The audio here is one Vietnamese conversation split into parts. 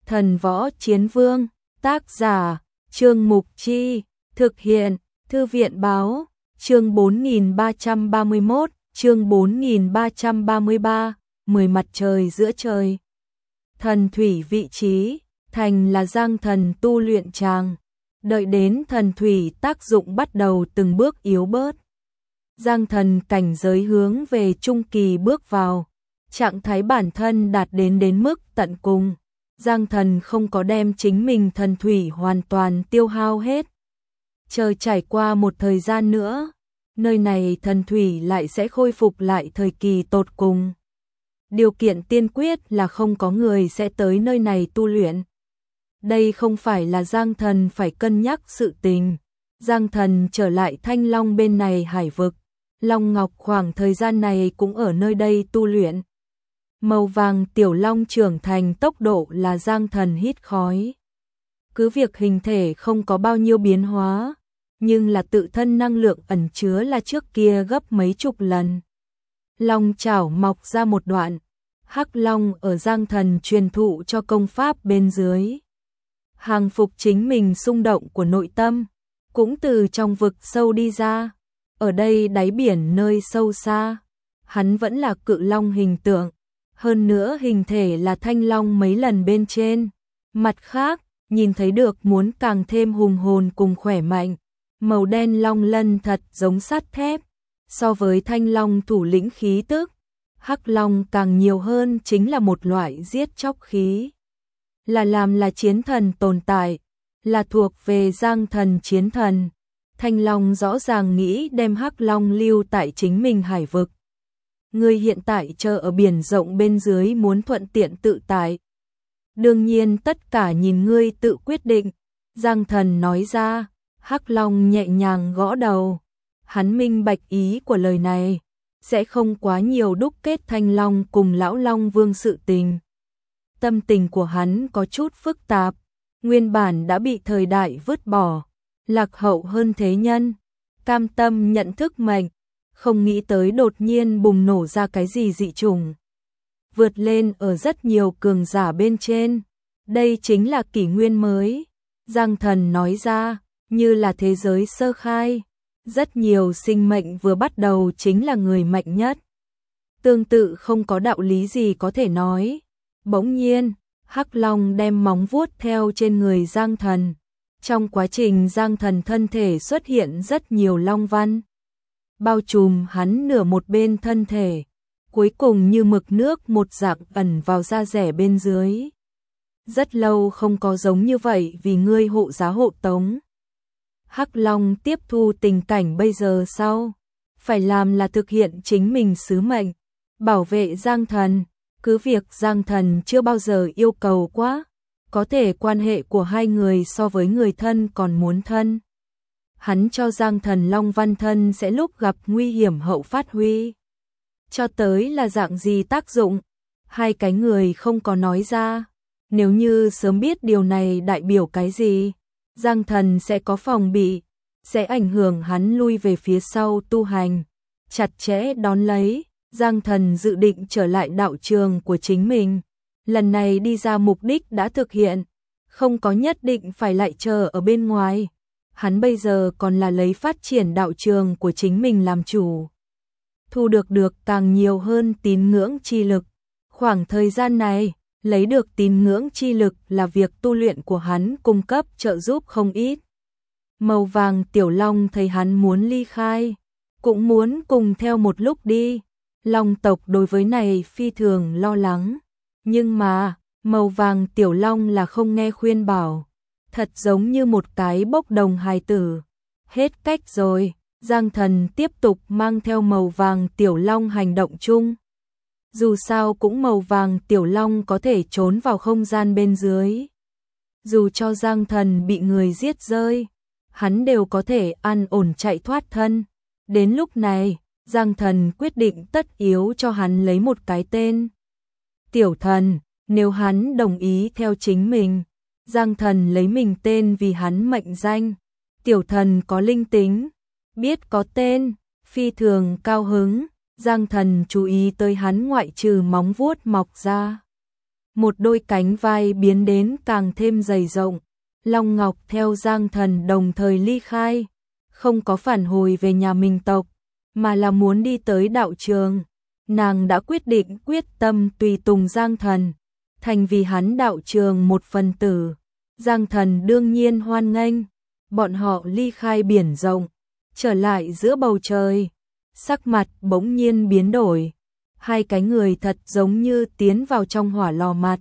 Thần võ chiến vương, tác giả, Trương Mục Chi, thực hiện, Thư viện báo, chương 4331, chương 4333, 10 mặt trời giữa trời. Thần thủy vị trí, thành là Giang Thần tu luyện tràng, đợi đến thần thủy tác dụng bắt đầu từng bước yếu bớt. Giang Thần cảnh giới hướng về trung kỳ bước vào, trạng thái bản thân đạt đến mức tận cùng. Giang Thần không có đem chính mình thần thủy hoàn toàn tiêu hao hết. Chờ trải qua một thời gian nữa, nơi này thần thủy lại sẽ khôi phục lại thời kỳ tột cùng. Điều kiện tiên quyết là không có người sẽ tới nơi này tu luyện. Đây không phải là Giang Thần phải cân nhắc sự tình. Giang Thần trở lại Thanh Long bên này hải vực. Long Ngọc khoảng thời gian này cũng ở nơi đây tu luyện. Màu vàng tiểu long trưởng thành tốc độ là Giang Thần hít khói. Cứ việc hình thể không có bao nhiêu biến hóa, nhưng là tự thân năng lượng ẩn chứa là trước kia gấp mấy chục lần. Long chảo mọc ra một đoạn, Hắc Long ở Giang Thần truyền thụ cho công pháp bên dưới. Hàng phục chính mình xung động của nội tâm, cũng từ trong vực sâu đi ra. Ở đây đáy biển nơi sâu xa, hắn vẫn là cự long hình tượng, hơn nữa hình thể là thanh long mấy lần bên trên. Mặt khác, nhìn thấy được muốn càng thêm hùng hồn cùng khỏe mạnh, màu đen long lân thật giống sắt thép. So với thanh long thủ lĩnh khí tức, Hắc Long càng nhiều hơn chính là một loại giết chóc khí. Là chiến thần tồn tại, là thuộc về Giang Thần chiến thần. Thanh Long rõ ràng nghĩ đem Hắc Long lưu tại chính mình hải vực. Ngươi hiện tại chờ ở biển rộng bên dưới muốn thuận tiện tự tại. Đương nhiên tất cả nhìn ngươi tự quyết định, Giang Thần nói ra. Hắc Long nhẹ nhàng gõ đầu. Hắn minh bạch ý của lời này, sẽ không quá nhiều đúc kết Thanh Long cùng Lão Long Vương sự tình. Tâm tình của hắn có chút phức tạp, nguyên bản đã bị thời đại vứt bỏ, lạc hậu hơn thế nhân, cam tâm nhận thức mệnh, không nghĩ tới đột nhiên bùng nổ ra cái gì dị chủng. Vượt lên ở rất nhiều cường giả bên trên, đây chính là kỷ nguyên mới. Giang Thần nói ra, như là thế giới sơ khai, rất nhiều sinh mệnh vừa bắt đầu chính là người mạnh nhất. Tương tự không có đạo lý gì có thể nói. Bỗng nhiên, Hắc Long đem móng vuốt theo trên người Giang Thần. Trong quá trình Giang Thần thân thể xuất hiện rất nhiều long văn, bao trùm hắn nửa một bên thân thể, cuối cùng như mực nước một dạng ẩn vào da rẻ bên dưới. Rất lâu không có giống như vậy vì ngươi hộ giá hộ tống. Hắc Long tiếp thu tình cảnh bây giờ sau, phải làm là thực hiện chính mình sứ mệnh, bảo vệ Giang Thần. Cứ việc Giang Thần chưa bao giờ yêu cầu quá, có thể quan hệ của hai người so với người thân còn muốn thân. Hắn cho Giang Thần Long Văn thân sẽ lúc gặp nguy hiểm hậu phát huy. Cho tới là dạng gì tác dụng, hai cái người không có nói ra. Nếu như sớm biết điều này đại biểu cái gì, Giang Thần sẽ có phòng bị, sẽ ảnh hưởng hắn lui về phía sau tu hành. Chặt chẽ đón lấy, Giang Thần dự định trở lại đạo trường của chính mình. Lần này đi ra mục đích đã thực hiện, không có nhất định phải lại chờ ở bên ngoài. Hắn bây giờ còn là lấy phát triển đạo trường của chính mình làm chủ. Thu được càng nhiều hơn tín ngưỡng chi lực. Khoảng thời gian này, lấy được tín ngưỡng chi lực là việc tu luyện của hắn cung cấp trợ giúp không ít. Màu vàng tiểu long thấy hắn muốn ly khai, cũng muốn cùng theo một lúc đi. Long tộc đối với này phi thường lo lắng, nhưng mà màu vàng tiểu long là không nghe khuyên bảo, thật giống như một cái bốc đồng hài tử. Hết cách rồi, Giang Thần tiếp tục mang theo màu vàng tiểu long hành động chung. Dù sao cũng màu vàng tiểu long có thể trốn vào không gian bên dưới. Dù cho Giang Thần bị người giết rơi, hắn đều có thể an ổn chạy thoát thân. Đến lúc này, Giang Thần quyết định tất yếu cho hắn lấy một cái tên. Tiểu Thần, nếu hắn đồng ý theo chính mình, Giang Thần lấy mình tên vì hắn mệnh danh. Tiểu Thần có linh tính, biết có tên, phi thường cao hứng. Giang Thần chú ý tới hắn ngoại trừ móng vuốt mọc ra, một đôi cánh vai biến đến càng thêm dày rộng. Long Ngọc theo Giang Thần đồng thời ly khai, không có phản hồi về nhà mình tộc, mà là muốn đi tới đạo trường. Nàng đã quyết tâm tùy tùng Giang Thần, thành vì hắn đạo trường một phần tử. Giang Thần đương nhiên hoan nghênh, bọn họ ly khai biển rộng, trở lại giữa bầu trời, sắc mặt bỗng nhiên biến đổi. Hai cái người thật giống như tiến vào trong hỏa lò mặt.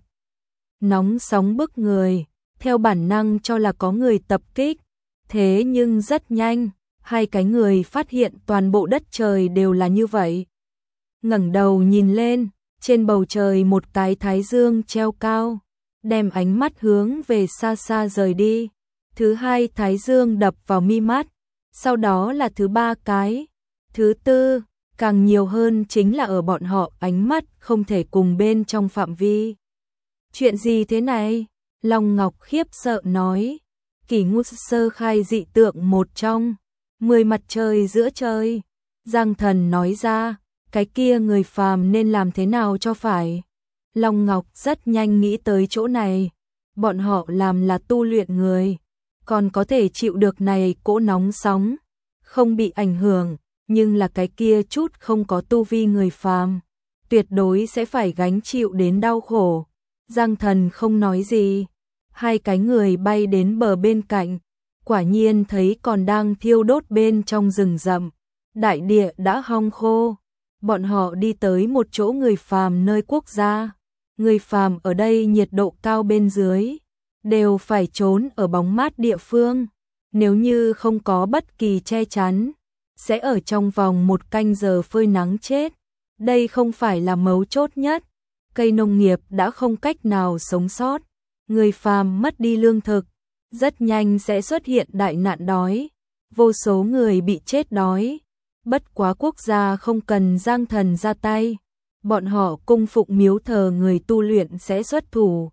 Nóng sóng bức người, theo bản năng cho là có người tập kích. Thế nhưng rất nhanh, hai cái người phát hiện toàn bộ đất trời đều là như vậy. Ngẩng đầu nhìn lên, trên bầu trời một cái thái dương treo cao, đem ánh mắt hướng về xa xa rời đi. Thứ hai thái dương đập vào mi mắt, sau đó là thứ ba cái, thứ tư, càng nhiều hơn chính là ở bọn họ ánh mắt không thể cùng bên trong phạm vi. Chuyện gì thế này? Long Ngọc khiếp sợ nói. Kỷ Ngũ sơ khai dị tượng một trong 10 mặt trời giữa trời. Giang Thần nói ra, cái kia người phàm nên làm thế nào cho phải. Long Ngọc rất nhanh nghĩ tới chỗ này. Bọn họ làm là tu luyện người, còn có thể chịu được này cỗ nóng sóng, không bị ảnh hưởng, nhưng là cái kia chút không có tu vi người phàm, tuyệt đối sẽ phải gánh chịu đến đau khổ. Giang Thần không nói gì, hai cái người bay đến bờ bên cạnh, quả nhiên thấy còn đang thiêu đốt bên trong rừng rậm, đại địa đã hong khô. Bọn họ đi tới một chỗ người phàm nơi quốc gia. Người phàm ở đây nhiệt độ cao bên dưới, đều phải trốn ở bóng mát địa phương. Nếu như không có bất kỳ che chắn, sẽ ở trong vòng 1 canh giờ phơi nắng chết. Đây không phải là mấu chốt nhất. Cây nông nghiệp đã không cách nào sống sót. Người phàm mất đi lương thực, rất nhanh sẽ xuất hiện đại nạn đói. Vô số người bị chết đói. Bất quá quốc gia không cần Giang Thần ra tay. Bọn họ cung phụng miếu thờ người tu luyện sẽ xuất thủ.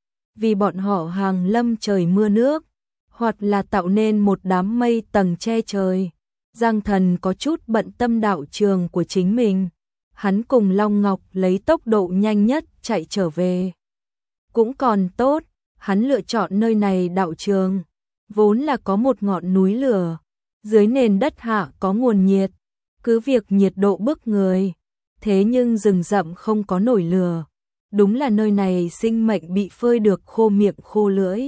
Vì bọn họ hàng lâm trời mưa nước, hoặc là tạo nên một đám mây tầng che trời. Giang Thần có chút bận tâm đạo trường của chính mình. Hắn cùng Long Ngọc lấy tốc độ nhanh nhất chạy trở về. Cũng còn tốt, hắn lựa chọn nơi này đạo trường. Vốn là có một ngọn núi lửa, dưới nền đất hạ có nguồn nhiệt. Cứ việc nhiệt độ bức người, thế nhưng rừng rậm không có nổi lửa. Đúng là nơi này sinh mệnh bị phơi được khô miệng khô lưỡi.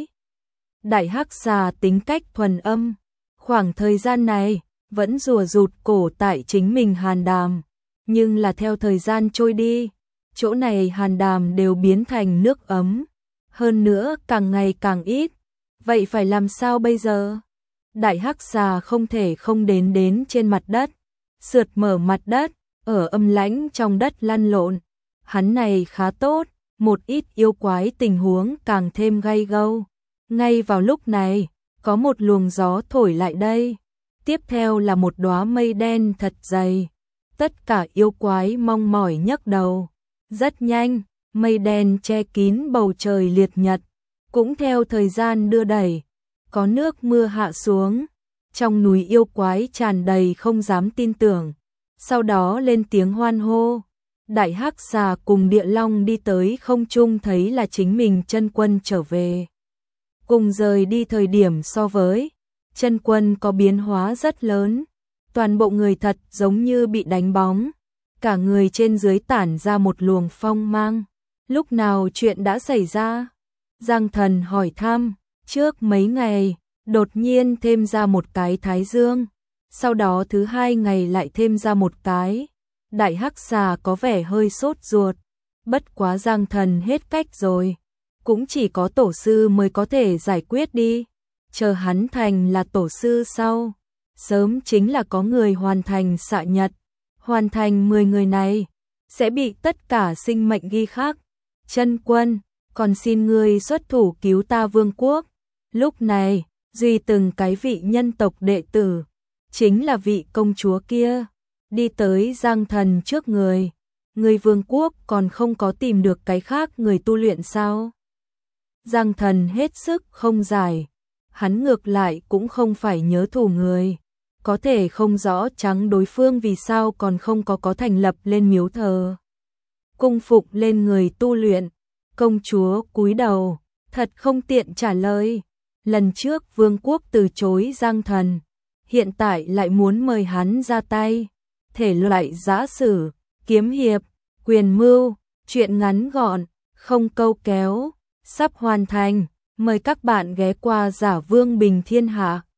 Đại hắc xà tính cách thuần âm, khoảng thời gian này vẫn rùa rụt cổ tại chính mình hàn đàm, nhưng là theo thời gian trôi đi, chỗ này hàn đàm đều biến thành nước ấm, hơn nữa càng ngày càng ít. Vậy phải làm sao bây giờ? Đại hắc xà không thể không đến trên mặt đất, sượt mở mặt đất, ở âm lãnh trong đất lăn lộn. Hắn này khá tốt, một ít yêu quái tình huống càng thêm gay gâu. Ngay vào lúc này, có một luồng gió thổi lại đây. Tiếp theo là một đóa mây đen thật dày. Tất cả yêu quái mong mỏi nhấc đầu. Rất nhanh, mây đen che kín bầu trời liệt nhật. Cũng theo thời gian đưa đẩy, có nước mưa hạ xuống. Trong núi yêu quái tràn đầy không dám tin tưởng. Sau đó lên tiếng hoan hô. Đại hắc xà cùng địa long đi tới không trung thấy là chính mình chân quân trở về. Cùng rời đi thời điểm so với chân quân có biến hóa rất lớn. Toàn bộ người thật giống như bị đánh bóng. Cả người trên dưới tản ra một luồng phong mang. Lúc nào chuyện đã xảy ra? Giang Thần hỏi thăm. Trước mấy ngày, đột nhiên thêm ra một cái thái dương. Sau đó thứ 2 ngày lại thêm ra một cái. Đại hắc xà có vẻ hơi sốt ruột. Bất quá Giang Thần hết cách rồi. Cũng chỉ có tổ sư mới có thể giải quyết đi. Chờ hắn thành là tổ sư sau. Sớm chính là có người hoàn thành xạ nhật. Hoàn thành 10 người này, sẽ bị tất cả sinh mệnh ghi khắc. Chân quân, còn xin ngươi xuất thủ cứu ta vương quốc. Lúc này, duy từng cái vị nhân tộc đệ tử, chính là vị công chúa kia, đi tới Giang Thần trước người. Người vương quốc còn không có tìm được cái khác người tu luyện sao? Giang Thần hết sức không giải, hắn ngược lại cũng không phải nhớ thù người, có thể không rõ trắng đối phương vì sao còn không có thành lập lên miếu thờ. Cung phục lên người tu luyện, Công chúa cúi đầu, thật không tiện trả lời. Lần trước vương quốc từ chối Giang Thần, hiện tại lại muốn mời hắn ra tay. Thể loại giã sử, kiếm hiệp, quyền mưu, truyện ngắn gọn, không câu kéo, sắp hoàn thành. Mời các bạn ghé qua Giả Vương Bình Thiên Hạ.